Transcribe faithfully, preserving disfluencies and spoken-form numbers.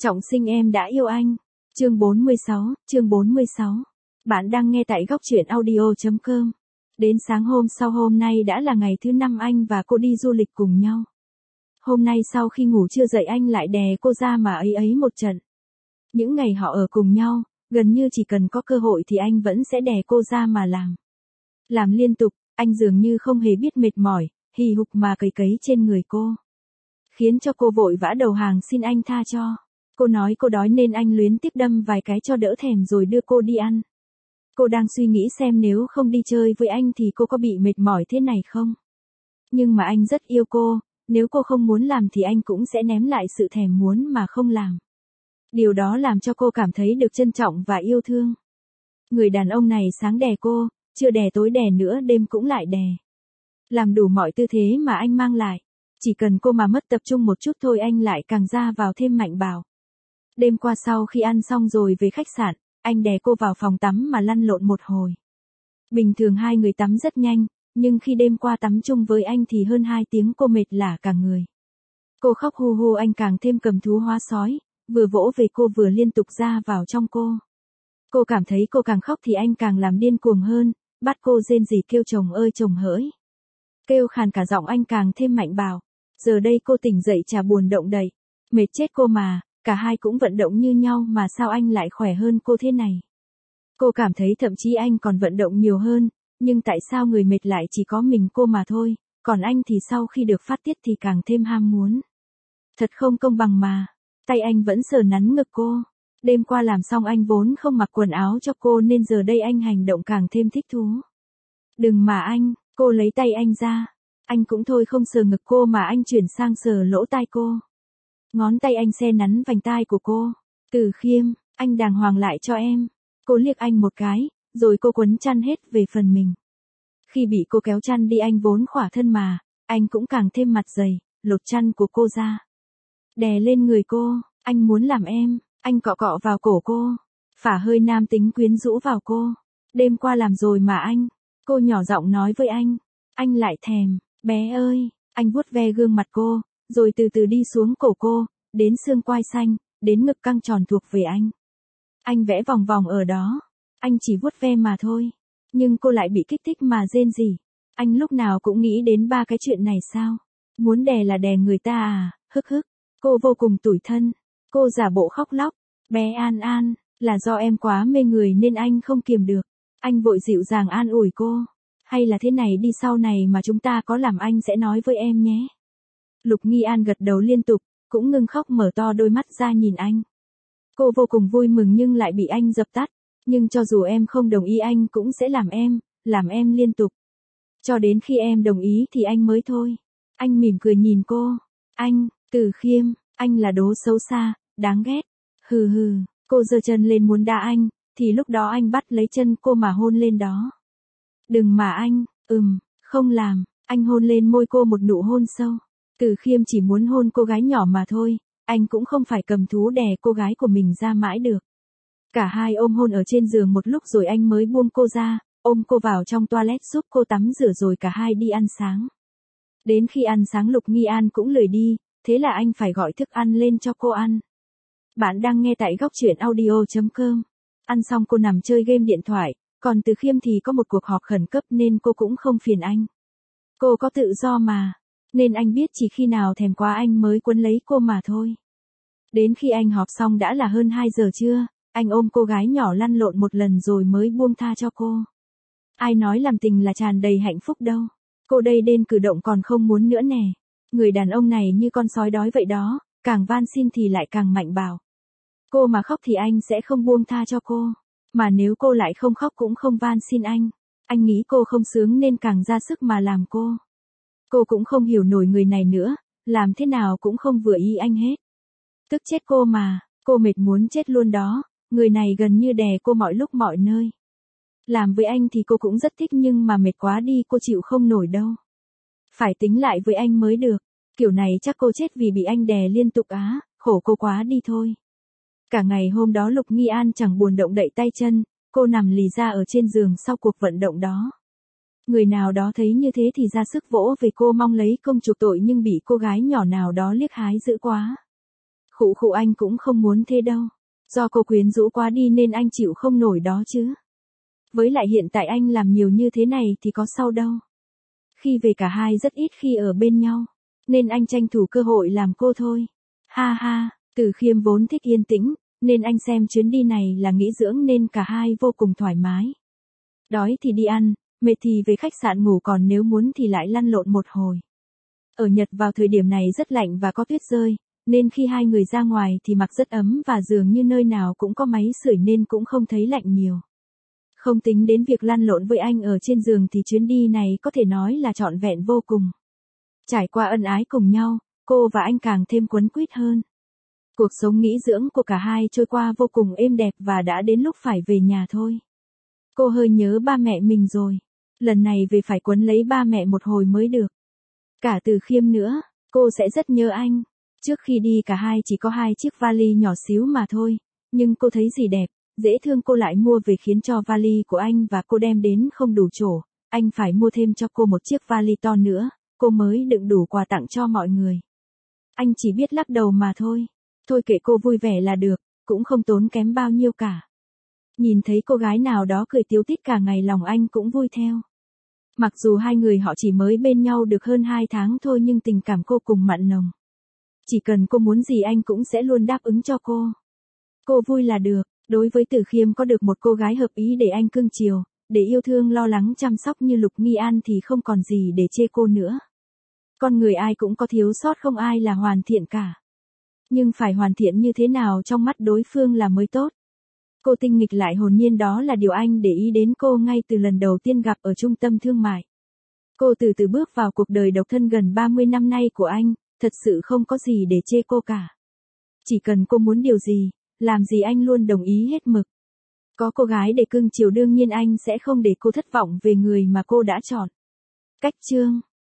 Trọng sinh em đã yêu anh. Chương bốn mươi sáu, chương bốn mươi sáu. Bạn đang nghe tại góc truyện audio chấm com. Đến sáng hôm sau hôm nay đã là ngày thứ năm anh và cô đi du lịch cùng nhau. Hôm nay sau khi ngủ trưa dậy anh lại đè cô ra mà ấy ấy một trận. Những ngày họ ở cùng nhau, gần như chỉ cần có cơ hội thì anh vẫn sẽ đè cô ra mà làm. Làm liên tục, anh dường như không hề biết mệt mỏi, hì hục mà cấy cấy trên người cô. Khiến cho cô vội vã đầu hàng xin anh tha cho. Cô nói cô đói nên anh luyến tiếp đâm vài cái cho đỡ thèm rồi đưa cô đi ăn. Cô đang suy nghĩ xem nếu không đi chơi với anh thì cô có bị mệt mỏi thế này không? Nhưng mà anh rất yêu cô, nếu cô không muốn làm thì anh cũng sẽ ném lại sự thèm muốn mà không làm. Điều đó làm cho cô cảm thấy được trân trọng và yêu thương. Người đàn ông này sáng đè cô, chưa đè tối đè nữa đêm cũng lại đè. Làm đủ mọi tư thế mà anh mang lại. Chỉ cần cô mà mất tập trung một chút thôi anh lại càng ra vào thêm mạnh bạo. Đêm qua sau khi ăn xong rồi về khách sạn, anh đè cô vào phòng tắm mà lăn lộn một hồi. Bình thường hai người tắm rất nhanh, nhưng khi đêm qua tắm chung với anh thì hơn hai tiếng cô mệt lả cả người. Cô khóc hu hu anh càng thêm cầm thú hóa sói, vừa vỗ về cô vừa liên tục ra vào trong cô. Cô cảm thấy cô càng khóc thì anh càng làm điên cuồng hơn, bắt cô rên rỉ kêu chồng ơi chồng hỡi. Kêu khàn cả giọng anh càng thêm mạnh bạo. Giờ đây cô tỉnh dậy chả buồn động đậy. Mệt chết cô mà, cả hai cũng vận động như nhau mà sao anh lại khỏe hơn cô thế này. Cô cảm thấy thậm chí anh còn vận động nhiều hơn, nhưng tại sao người mệt lại chỉ có mình cô mà thôi, còn anh thì sau khi được phát tiết thì càng thêm ham muốn. Thật không công bằng mà, tay anh vẫn sờ nắn ngực cô. Đêm qua làm xong anh vốn không mặc quần áo cho cô nên giờ đây anh hành động càng thêm thích thú. Đừng mà anh, cô lấy tay anh ra. Anh cũng thôi không sờ ngực cô mà anh chuyển sang sờ lỗ tai cô. Ngón tay anh se nắn vành tai của cô. Từ Khiêm, anh đàng hoàng lại cho em. Cô liếc anh một cái, rồi cô quấn chăn hết về phần mình. Khi bị cô kéo chăn đi anh vốn khỏa thân mà, anh cũng càng thêm mặt dày, lột chăn của cô ra. Đè lên người cô, anh muốn làm em, anh cọ cọ vào cổ cô. Phả hơi nam tính quyến rũ vào cô. Đêm qua làm rồi mà anh. Cô nhỏ giọng nói với anh. Anh lại thèm. Bé ơi, anh vuốt ve gương mặt cô, rồi từ từ đi xuống cổ cô, đến xương quai xanh, đến ngực căng tròn thuộc về anh. Anh vẽ vòng vòng ở đó, anh chỉ vuốt ve mà thôi, nhưng cô lại bị kích thích mà rên rỉ. Anh lúc nào cũng nghĩ đến ba cái chuyện này sao? Muốn đè là đè người ta à, hức hức. Cô vô cùng tủi thân, cô giả bộ khóc lóc. Bé An An, là do em quá mê người nên anh không kiềm được. Anh vội dịu dàng an ủi cô. Hay là thế này đi sau này mà chúng ta có làm anh sẽ nói với em nhé. Lục Nghi An gật đầu liên tục, cũng ngưng khóc mở to đôi mắt ra nhìn anh. Cô vô cùng vui mừng nhưng lại bị anh dập tắt. Nhưng cho dù em không đồng ý anh cũng sẽ làm em, làm em liên tục. Cho đến khi em đồng ý thì anh mới thôi. Anh mỉm cười nhìn cô. Anh, Từ Khiêm, anh là đố xấu xa, đáng ghét. Hừ hừ, cô giơ chân lên muốn đá anh, thì lúc đó anh bắt lấy chân cô mà hôn lên đó. Đừng mà anh, ừm, không làm, anh hôn lên môi cô một nụ hôn sâu. Từ Khiêm chỉ muốn hôn cô gái nhỏ mà thôi, anh cũng không phải cầm thú đè cô gái của mình ra mãi được. Cả hai ôm hôn ở trên giường một lúc rồi anh mới buông cô ra, ôm cô vào trong toilet giúp cô tắm rửa rồi cả hai đi ăn sáng. Đến khi ăn sáng Lục Nghi An cũng lười đi, thế là anh phải gọi thức ăn lên cho cô ăn. Bạn đang nghe tại góc truyện audio chấm com. Ăn xong cô nằm chơi game điện thoại. Còn Từ Khiêm thì có một cuộc họp khẩn cấp nên cô cũng không phiền anh. Cô có tự do mà, nên anh biết chỉ khi nào thèm quá anh mới quấn lấy cô mà thôi. Đến khi anh họp xong đã là hơn hai giờ trưa, anh ôm cô gái nhỏ lăn lộn một lần rồi mới buông tha cho cô. Ai nói làm tình là tràn đầy hạnh phúc đâu. Cô đây đến cử động còn không muốn nữa nè. Người đàn ông này như con sói đói vậy đó, càng van xin thì lại càng mạnh bạo. Cô mà khóc thì anh sẽ không buông tha cho cô. Mà nếu cô lại không khóc cũng không van xin anh, anh nghĩ cô không sướng nên càng ra sức mà làm cô. Cô cũng không hiểu nổi người này nữa, làm thế nào cũng không vừa ý anh hết. Tức chết cô mà, cô mệt muốn chết luôn đó, người này gần như đè cô mọi lúc mọi nơi. Làm với anh thì cô cũng rất thích nhưng mà mệt quá đi cô chịu không nổi đâu. Phải tính lại với anh mới được, kiểu này chắc cô chết vì bị anh đè liên tục á, khổ cô quá đi thôi. Cả ngày hôm đó Lục Nghi An chẳng buồn động đậy tay chân, cô nằm lì ra ở trên giường sau cuộc vận động đó. Người nào đó thấy như thế thì ra sức vỗ về cô mong lấy công chuộc tội nhưng bị cô gái nhỏ nào đó liếc hái dữ quá. Khụ khụ anh cũng không muốn thế đâu. Do cô quyến rũ quá đi nên anh chịu không nổi đó chứ. Với lại hiện tại anh làm nhiều như thế này thì có sao đâu. Khi về cả hai rất ít khi ở bên nhau, nên anh tranh thủ cơ hội làm cô thôi. Ha ha, Từ Khiêm vốn thích yên tĩnh, nên anh xem chuyến đi này là nghỉ dưỡng nên cả hai vô cùng thoải mái. Đói thì đi ăn, mệt thì về khách sạn ngủ, còn nếu muốn thì lại lăn lộn một hồi. Ở Nhật vào thời điểm này rất lạnh và có tuyết rơi, nên khi hai người ra ngoài thì mặc rất ấm và dường như nơi nào cũng có máy sưởi nên cũng không thấy lạnh nhiều. Không tính đến việc lăn lộn với anh ở trên giường thì chuyến đi này có thể nói là trọn vẹn vô cùng. Trải qua ân ái cùng nhau, cô và anh càng thêm quấn quýt hơn. Cuộc sống nghỉ dưỡng của cả hai trôi qua vô cùng êm đẹp và đã đến lúc phải về nhà thôi. Cô hơi nhớ ba mẹ mình rồi. Lần này về phải quấn lấy ba mẹ một hồi mới được. Cả Từ Khiêm nữa, cô sẽ rất nhớ anh. Trước khi đi cả hai chỉ có hai chiếc vali nhỏ xíu mà thôi. Nhưng cô thấy gì đẹp, dễ thương cô lại mua về khiến cho vali của anh và cô đem đến không đủ chỗ. Anh phải mua thêm cho cô một chiếc vali to nữa, cô mới đựng đủ quà tặng cho mọi người. Anh chỉ biết lắc đầu mà thôi. Thôi kệ cô vui vẻ là được, cũng không tốn kém bao nhiêu cả. Nhìn thấy cô gái nào đó cười tíu tít cả ngày lòng anh cũng vui theo. Mặc dù hai người họ chỉ mới bên nhau được hơn hai tháng thôi nhưng tình cảm cô cùng mặn nồng. Chỉ cần cô muốn gì anh cũng sẽ luôn đáp ứng cho cô. Cô vui là được. Đối với Từ Khiêm có được một cô gái hợp ý để anh cưng chiều, để yêu thương lo lắng chăm sóc như Lục Nghi An thì không còn gì để chê cô nữa. Con người ai cũng có thiếu sót, không ai là hoàn thiện cả. Nhưng phải hoàn thiện như thế nào trong mắt đối phương là mới tốt. Cô tinh nghịch lại hồn nhiên, đó là điều anh để ý đến cô ngay từ lần đầu tiên gặp ở trung tâm thương mại. Cô từ từ bước vào cuộc đời độc thân gần ba mươi năm nay của anh, thật sự không có gì để chê cô cả. Chỉ cần cô muốn điều gì, làm gì anh luôn đồng ý hết mực. Có cô gái để cưng chiều đương nhiên anh sẽ không để cô thất vọng về người mà cô đã chọn. Cách chương